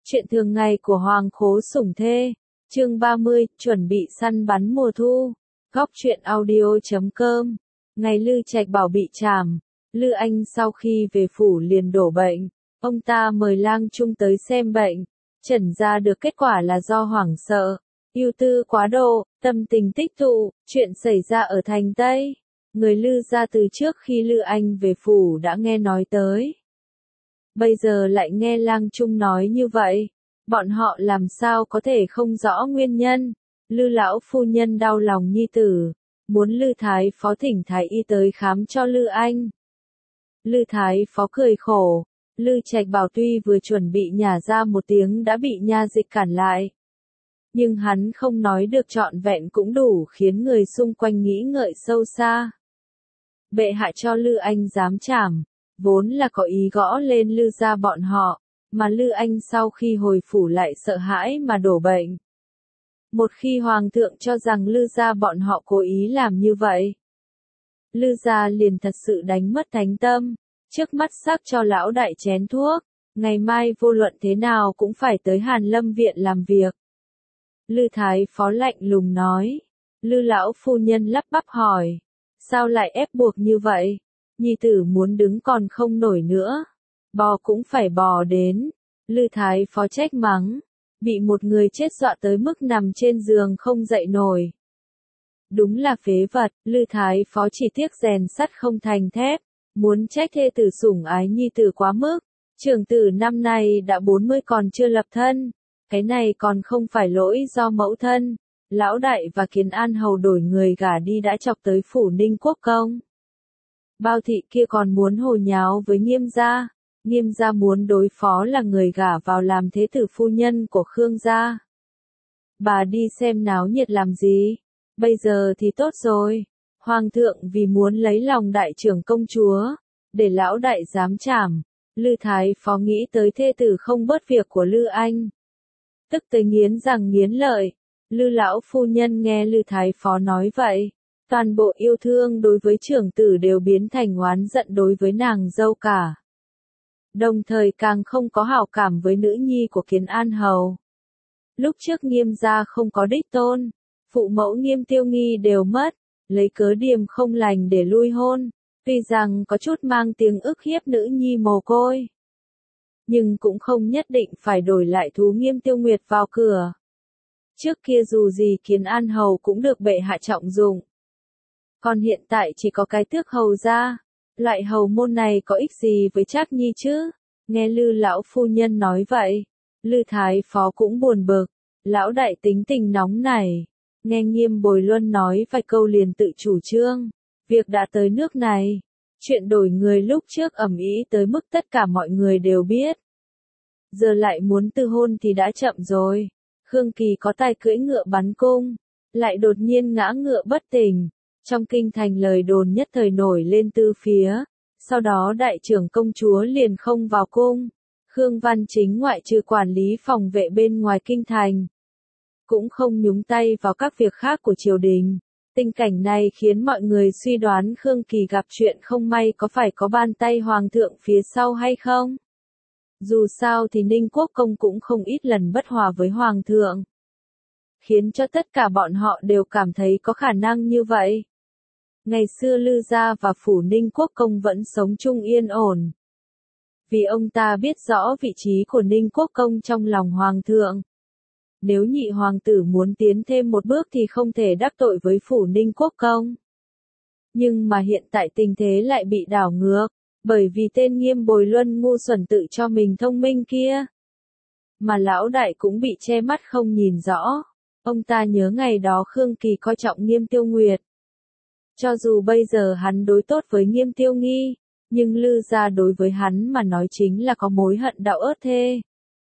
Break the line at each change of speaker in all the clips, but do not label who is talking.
Chuyện thường ngày của Hoàng Khố Sủng Thê, chương 30, chuẩn bị săn bắn mùa thu. Góc truyện audio.com. Ngày Lư Trạch Bảo bị trảm, Lư Anh sau khi về phủ liền đổ bệnh. Ông ta mời Lang Trung tới xem bệnh, chẩn ra được kết quả là do hoảng sợ, ưu tư quá độ, tâm tình tích tụ. Chuyện xảy ra ở thành Tây. Người Lư gia từ trước khi Lư Anh về phủ đã nghe nói tới. Bây giờ lại nghe Lang Trung nói như vậy, bọn họ làm sao có thể không rõ nguyên nhân. Lư lão phu nhân đau lòng nhi tử, muốn Lư Thái Phó thỉnh Thái y tới khám cho Lư Anh. Lư Thái Phó cười khổ, Lư Trạch Bảo tuy vừa chuẩn bị nhả ra một tiếng đã bị nha dịch cản lại. Nhưng hắn không nói được trọn vẹn cũng đủ khiến người xung quanh nghĩ ngợi sâu xa. Bệ hạ cho Lư Anh giám trảm, vốn là có ý gõ lên Lư gia bọn họ, mà Lư Anh sau khi hồi phủ lại sợ hãi mà đổ bệnh. Một khi Hoàng thượng cho rằng Lư gia bọn họ cố ý làm như vậy, Lư gia liền thật sự đánh mất thánh tâm, trước mắt sắc cho lão đại chén thuốc, ngày mai vô luận thế nào cũng phải tới Hàn Lâm viện làm việc. Lư Thái Phó lạnh lùng nói. Lư lão phu nhân lắp bắp hỏi, sao lại ép buộc như vậy? Nhi tử muốn đứng còn không nổi nữa, bò cũng phải bò đến. Lư Thái Phó trách mắng, bị một người chết dọa tới mức nằm trên giường không dậy nổi. Đúng là phế vật. Lư Thái Phó chỉ tiếc rèn sắt không thành thép, muốn trách thê tử sủng ái nhi tử quá mức. Trưởng tử năm nay đã 40 còn chưa lập thân, cái này còn không phải lỗi do mẫu thân. Lão đại và Kiến An hầu đổi người gả đi đã chọc tới phủ Ninh Quốc công. Bao thị kia còn muốn hồ nháo với Nghiêm gia. Nghiêm gia muốn đối phó là người gả vào làm thế tử phu nhân của Khương gia. Bà đi xem náo nhiệt làm gì? Bây giờ thì tốt rồi. Hoàng thượng vì muốn lấy lòng đại trưởng công chúa, để lão đại giám trảm. Lư Thái Phó nghĩ tới thê tử không bớt việc của Lư Anh, tức tới nghiến răng nghiến lợi. Lư lão phu nhân nghe Lư Thái Phó nói vậy, toàn bộ yêu thương đối với trưởng tử đều biến thành oán giận đối với nàng dâu cả. Đồng thời càng không có hảo cảm với nữ nhi của Kiến An hầu. Lúc trước Nghiêm gia không có đích tôn, phụ mẫu Nghiêm Tiêu Nghi đều mất, lấy cớ điềm không lành để lui hôn, tuy rằng có chút mang tiếng ức hiếp nữ nhi mồ côi, nhưng cũng không nhất định phải đổi lại thú Nghiêm Tiêu Nguyệt vào cửa. Trước kia dù gì Kiến An hầu cũng được bệ hạ trọng dụng, còn hiện tại chỉ có cái tước hầu gia. Loại hầu môn này có ích gì với Trác Nhi chứ? Nghe Lư lão phu nhân nói vậy, Lư Thái Phó cũng buồn bực. Lão đại tính tình nóng này, nghe Nghiêm Bồi Luân nói vài câu liền tự chủ trương. Việc đã tới nước này, chuyện đổi người lúc trước ầm ĩ tới mức tất cả mọi người đều biết. Giờ lại muốn từ hôn thì đã chậm rồi. Khương Kỳ có tài cưỡi ngựa bắn cung, lại đột nhiên ngã ngựa bất tỉnh. Trong kinh thành lời đồn nhất thời nổi lên tứ phía, sau đó đại trưởng công chúa liền không vào cung. Khương Văn Chính ngoại trừ quản lý phòng vệ bên ngoài kinh thành, cũng không nhúng tay vào các việc khác của triều đình. Tình cảnh này khiến mọi người suy đoán Khương Kỳ gặp chuyện không may có phải có bàn tay hoàng thượng phía sau hay không. Dù sao thì Ninh Quốc công cũng không ít lần bất hòa với hoàng thượng, khiến cho tất cả bọn họ đều cảm thấy có khả năng như vậy. Ngày xưa Lư gia và phủ Ninh Quốc công vẫn sống chung yên ổn, vì ông ta biết rõ vị trí của Ninh Quốc công trong lòng hoàng thượng. Nếu nhị hoàng tử muốn tiến thêm một bước thì không thể đắc tội với phủ Ninh Quốc công. Nhưng mà hiện tại tình thế lại bị đảo ngược, bởi vì tên Nghiêm Bồi Luân ngu xuẩn tự cho mình thông minh kia. Mà lão đại cũng bị che mắt không nhìn rõ. Ông ta nhớ ngày đó Khương Kỳ coi trọng Nghiêm Tiêu Nguyệt. Cho dù bây giờ hắn đối tốt với Nghiêm Tiêu Nghi, nhưng Lư gia đối với hắn mà nói chính là có mối hận đạo ớt thê.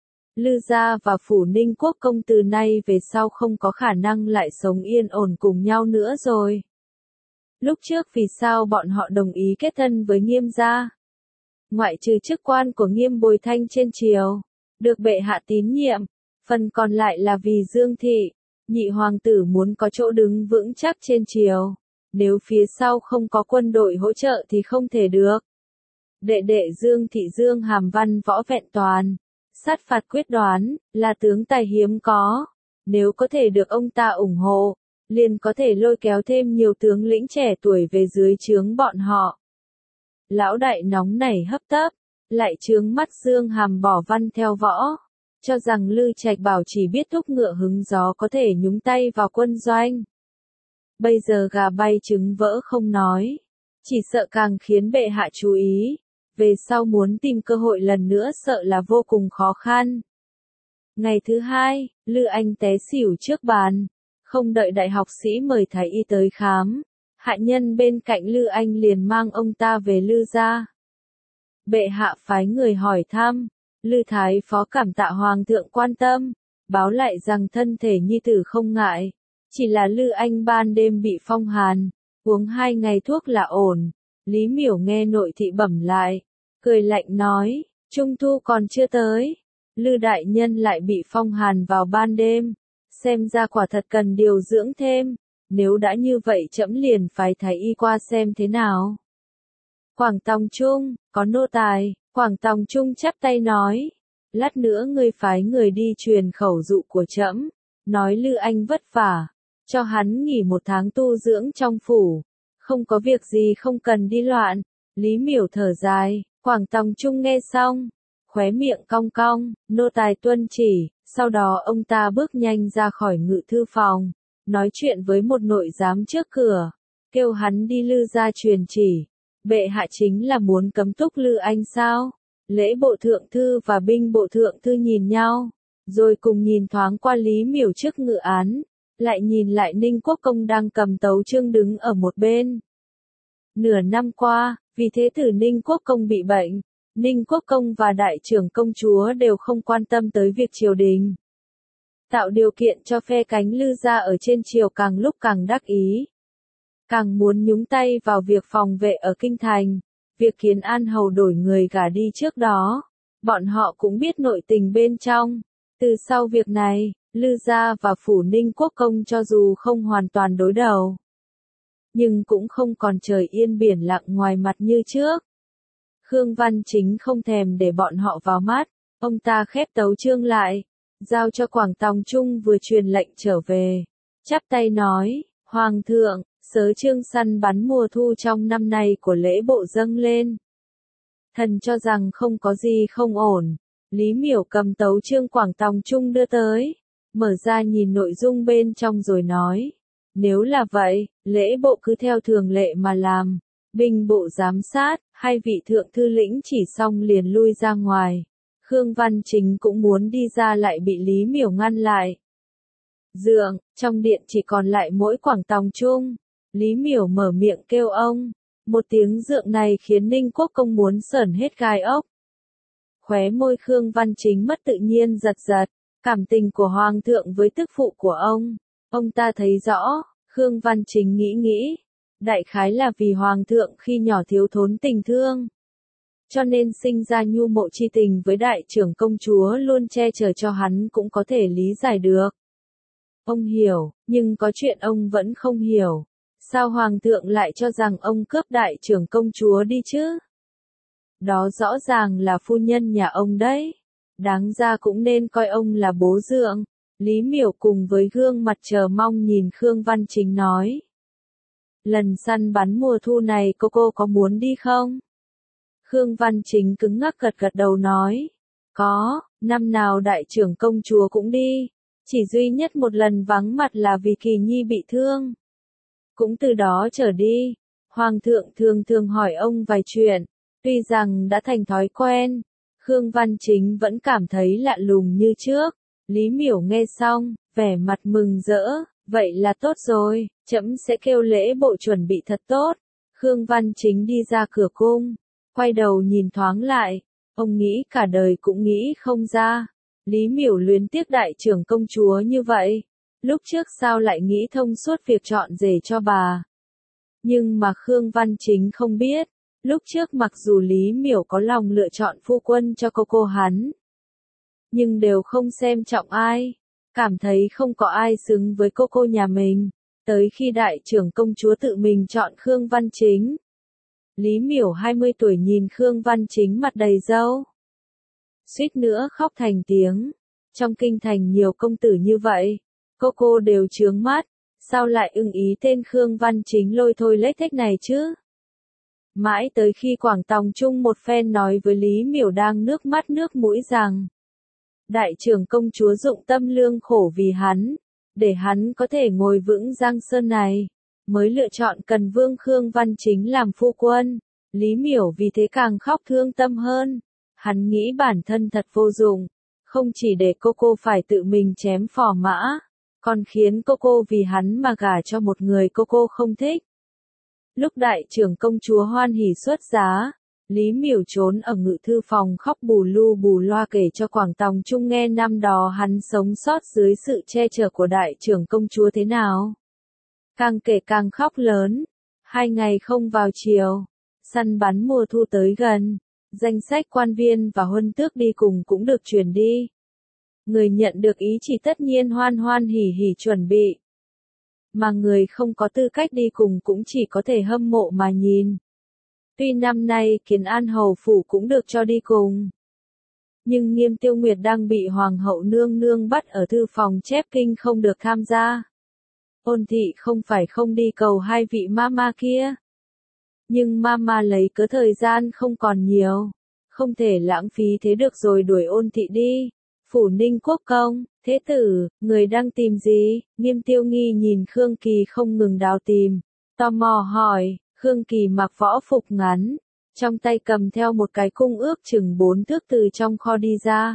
Lư gia và phủ Ninh Quốc công từ nay về sau không có khả năng lại sống yên ổn cùng nhau nữa rồi. Lúc trước vì sao bọn họ đồng ý kết thân với Nghiêm gia? Ngoại trừ chức quan của Nghiêm Bồi Thanh trên triều, được bệ hạ tín nhiệm, phần còn lại là vì Dương thị, nhị hoàng tử muốn có chỗ đứng vững chắc trên triều. Nếu phía sau không có quân đội hỗ trợ thì không thể được. Đệ đệ Dương thị Dương hàm văn võ vẹn toàn, sát phạt quyết đoán, là tướng tài hiếm có. Nếu có thể được ông ta ủng hộ, liền có thể lôi kéo thêm nhiều tướng lĩnh trẻ tuổi về dưới trướng bọn họ. Lão đại nóng nảy hấp tấp, lại trướng mắt Dương Hàm bỏ văn theo võ, cho rằng Lư Trạch Bảo chỉ biết thúc ngựa hứng gió có thể nhúng tay vào quân doanh. Bây giờ gà bay trứng vỡ không nói, chỉ sợ càng khiến bệ hạ chú ý, về sau muốn tìm cơ hội lần nữa sợ là vô cùng khó khăn. Ngày thứ hai, Lư Anh té xỉu trước bàn, không đợi đại học sĩ mời thái y tới khám, hạ nhân bên cạnh Lư Anh liền mang ông ta về Lư gia. Bệ hạ phái người hỏi thăm, Lư Thái Phó cảm tạ Hoàng thượng quan tâm, báo lại rằng thân thể nhi tử không ngại, chỉ là Lư Anh ban đêm bị phong hàn, uống 2 ngày thuốc là ổn. Lý Miểu nghe nội thị bẩm lại, cười lạnh nói, Trung thu còn chưa tới, Lư đại nhân lại bị phong hàn vào ban đêm, xem ra quả thật cần điều dưỡng thêm, nếu đã như vậy trẫm liền phái thái y qua xem thế nào. Quảng Tòng Trung, có nô tài, Quảng Tòng Trung chắp tay nói, lát nữa ngươi phái người đi truyền khẩu dụ của trẫm, nói Lư Anh vất vả, cho hắn nghỉ 1 tháng tu dưỡng trong phủ, không có việc gì không cần đi loạn. Lý Miểu thở dài, Quảng Tòng Trung nghe xong, khóe miệng cong cong, nô tài tuân chỉ, sau đó ông ta bước nhanh ra khỏi ngự thư phòng, nói chuyện với một nội giám trước cửa, kêu hắn đi Lư gia truyền chỉ. Bệ hạ chính là muốn cấm túc Lư Anh sao? Lễ bộ thượng thư và binh bộ thượng thư nhìn nhau, rồi cùng nhìn thoáng qua Lý Miểu trước ngự án, lại nhìn lại Ninh Quốc Công đang cầm tấu chương đứng ở một bên. Nửa năm qua, vì thế tử Ninh Quốc Công bị bệnh, Ninh Quốc Công và đại trưởng công chúa đều không quan tâm tới việc triều đình. Tạo điều kiện cho phe cánh Lư gia ở trên triều càng lúc càng đắc ý. Càng muốn nhúng tay vào việc phòng vệ ở kinh thành, việc Kiến An Hầu đổi người gả đi trước đó, bọn họ cũng biết nội tình bên trong. Từ sau việc này, Lư gia và phủ Ninh Quốc Công cho dù không hoàn toàn đối đầu, nhưng cũng không còn trời yên biển lặng ngoài mặt như trước. Khương Văn Chính không thèm để bọn họ vào mắt, ông ta khép tấu chương lại, giao cho Quảng Tòng Trung vừa truyền lệnh trở về, chắp tay nói, Hoàng thượng, sớ chương săn bắn mùa thu trong năm nay của lễ bộ dâng lên. Thần cho rằng không có gì không ổn. Lý Miểu cầm tấu chương Quảng Tòng Trung đưa tới, mở ra nhìn nội dung bên trong rồi nói, nếu là vậy, lễ bộ cứ theo thường lệ mà làm, binh bộ giám sát, hai vị thượng thư lĩnh chỉ xong liền lui ra ngoài. Khương Văn Chính cũng muốn đi ra lại bị Lý Miểu ngăn lại. Dượng, trong điện chỉ còn lại mỗi Quảng Tòng Trung. Lý Miểu mở miệng kêu ông, một tiếng dượng này khiến Ninh Quốc Công muốn sởn hết gai ốc. Khóe môi Khương Văn Chính mất tự nhiên giật giật, cảm tình của Hoàng thượng với tức phụ của ông ta thấy rõ. Khương Văn Chính nghĩ, đại khái là vì Hoàng thượng khi nhỏ thiếu thốn tình thương, cho nên sinh ra nhu mộ chi tình với đại trưởng công chúa luôn che chở cho hắn cũng có thể lý giải được. Ông hiểu, nhưng có chuyện ông vẫn không hiểu. Sao Hoàng thượng lại cho rằng ông cướp đại trưởng công chúa đi chứ? Đó rõ ràng là phu nhân nhà ông đấy. Đáng ra cũng nên coi ông là bố dượng. Lý Miểu cùng với gương mặt chờ mong nhìn Khương Văn Chính nói. Lần săn bắn mùa thu này cô có muốn đi không? Khương Văn Chính cứng ngắc gật đầu nói. Có, năm nào đại trưởng công chúa cũng đi. Chỉ duy nhất một lần vắng mặt là vì Kỳ Nhi bị thương. Cũng từ đó trở đi, Hoàng thượng thường hỏi ông vài chuyện, tuy rằng đã thành thói quen, Khương Văn Chính vẫn cảm thấy lạ lùng như trước. Lý Miểu nghe xong, vẻ mặt mừng rỡ, vậy là tốt rồi, trẫm sẽ kêu lễ bộ chuẩn bị thật tốt. Khương Văn Chính đi ra cửa cung, quay đầu nhìn thoáng lại, ông nghĩ cả đời cũng nghĩ không ra, Lý Miểu luyến tiếc đại trưởng công chúa như vậy. Lúc trước sao lại nghĩ thông suốt việc chọn rể cho bà. Nhưng mà Khương Văn Chính không biết, lúc trước mặc dù Lý Miểu có lòng lựa chọn phu quân cho cô hắn, nhưng đều không xem trọng ai, cảm thấy không có ai xứng với cô nhà mình, tới khi đại trưởng công chúa tự mình chọn Khương Văn Chính. Lý Miểu 20 tuổi nhìn Khương Văn Chính mặt đầy râu suýt nữa khóc thành tiếng. Trong kinh thành nhiều công tử như vậy, cô đều chướng mắt, sao lại ưng ý tên Khương Văn Chính lôi thôi lết thếch này chứ? Mãi tới khi Quảng Tòng Trung một phen nói với Lý Miểu đang nước mắt nước mũi rằng, đại trưởng công chúa dụng tâm lương khổ vì hắn, để hắn có thể ngồi vững Giang Sơn này, mới lựa chọn Cần Vương Khương Văn Chính làm phu quân. Lý Miểu vì thế càng khóc thương tâm hơn. Hắn nghĩ bản thân thật vô dụng, không chỉ để cô phải tự mình chém phò mã, còn khiến cô vì hắn mà gả cho một người cô không thích. Lúc đại trưởng công chúa hoan hỉ xuất giá, Lý Miểu trốn ở ngự thư phòng khóc bù lu bù loa kể cho Quảng Tòng Trung nghe năm đó hắn sống sót dưới sự che chở của đại trưởng công chúa thế nào. Càng kể càng khóc lớn. 2 ngày không vào chiều, săn bắn mùa thu tới gần, danh sách quan viên và huân tước đi cùng cũng được truyền đi. Người nhận được ý chỉ tất nhiên hoan hoan hỉ hỉ chuẩn bị. Mà người không có tư cách đi cùng cũng chỉ có thể hâm mộ mà nhìn. Tuy năm nay Kiến An Hầu Phủ cũng được cho đi cùng. Nhưng Nghiêm Tiêu Nguyệt đang bị Hoàng hậu nương nương bắt ở thư phòng chép kinh không được tham gia. Ôn thị không phải không đi cầu hai vị mama kia. Nhưng mama lấy cớ thời gian không còn nhiều. Không thể lãng phí thế được rồi đuổi Ôn thị đi. Phủ Ninh Quốc công, thế tử, người đang tìm gì? Nghiêm Tiêu Nghi nhìn Khương Kỳ không ngừng đào tìm. Tò mò hỏi, Khương Kỳ mặc võ phục ngắn. Trong tay cầm theo một cái cung ước chừng 4 thước từ trong kho đi ra.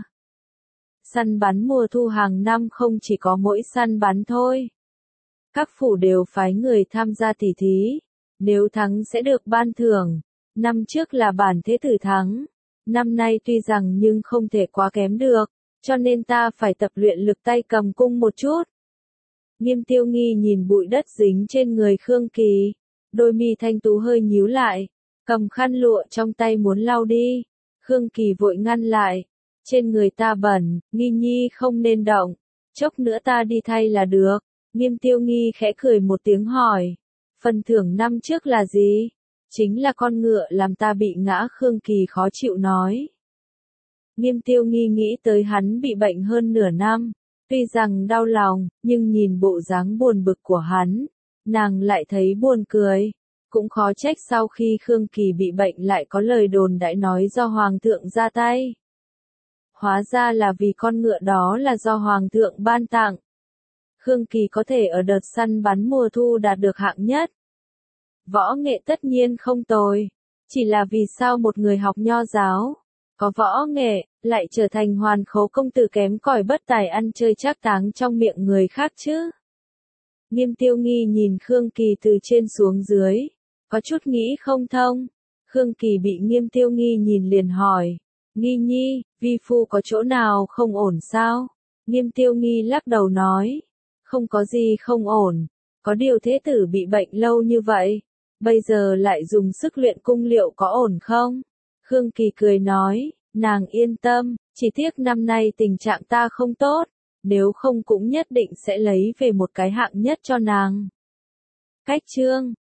Săn bắn mùa thu hàng năm không chỉ có mỗi săn bắn thôi. Các phủ đều phái người tham gia tỉ thí. Nếu thắng sẽ được ban thưởng. Năm trước là bản thế tử thắng. Năm nay tuy rằng nhưng không thể quá kém được. Cho nên ta phải tập luyện lực tay cầm cung một chút. Nghiêm Tiêu Nghi nhìn bụi đất dính trên người Khương Kỳ. Đôi mi thanh tú hơi nhíu lại. Cầm khăn lụa trong tay muốn lau đi. Khương Kỳ vội ngăn lại. Trên người ta bẩn, Nghi nhi không nên động. Chốc nữa ta đi thay là được. Nghiêm Tiêu Nghi khẽ cười một tiếng hỏi. Phần thưởng năm trước là gì? Chính là con ngựa làm ta bị ngã. Khương Kỳ khó chịu nói. Nghiêm Tiêu Nghi nghĩ tới hắn bị bệnh hơn nửa năm. Tuy rằng đau lòng, nhưng nhìn bộ dáng buồn bực của hắn, nàng lại thấy buồn cười. Cũng khó trách sau khi Khương Kỳ bị bệnh lại có lời đồn đại nói do Hoàng thượng ra tay. Hóa ra là vì con ngựa đó là do Hoàng thượng ban tặng. Khương Kỳ có thể ở đợt săn bắn mùa thu đạt được hạng nhất. Võ nghệ tất nhiên không tồi. Chỉ là vì sao một người học nho giáo, có võ nghệ, lại trở thành hoàn khố công tử kém cỏi bất tài ăn chơi trác táng trong miệng người khác chứ? Nghiêm Tiêu Nghi nhìn Khương Kỳ từ trên xuống dưới, có chút nghĩ không thông. Khương Kỳ bị Nghiêm Tiêu Nghi nhìn liền hỏi, Nghi nhi, vi phu có chỗ nào không ổn sao? Nghiêm Tiêu Nghi lắc đầu nói, không có gì không ổn, có điều thế tử bị bệnh lâu như vậy, bây giờ lại dùng sức luyện cung liệu có ổn không? Khương Kỳ cười nói, nàng yên tâm, chỉ tiếc năm nay tình trạng ta không tốt, nếu không cũng nhất định sẽ lấy về một cái hạng nhất cho nàng. Cách chương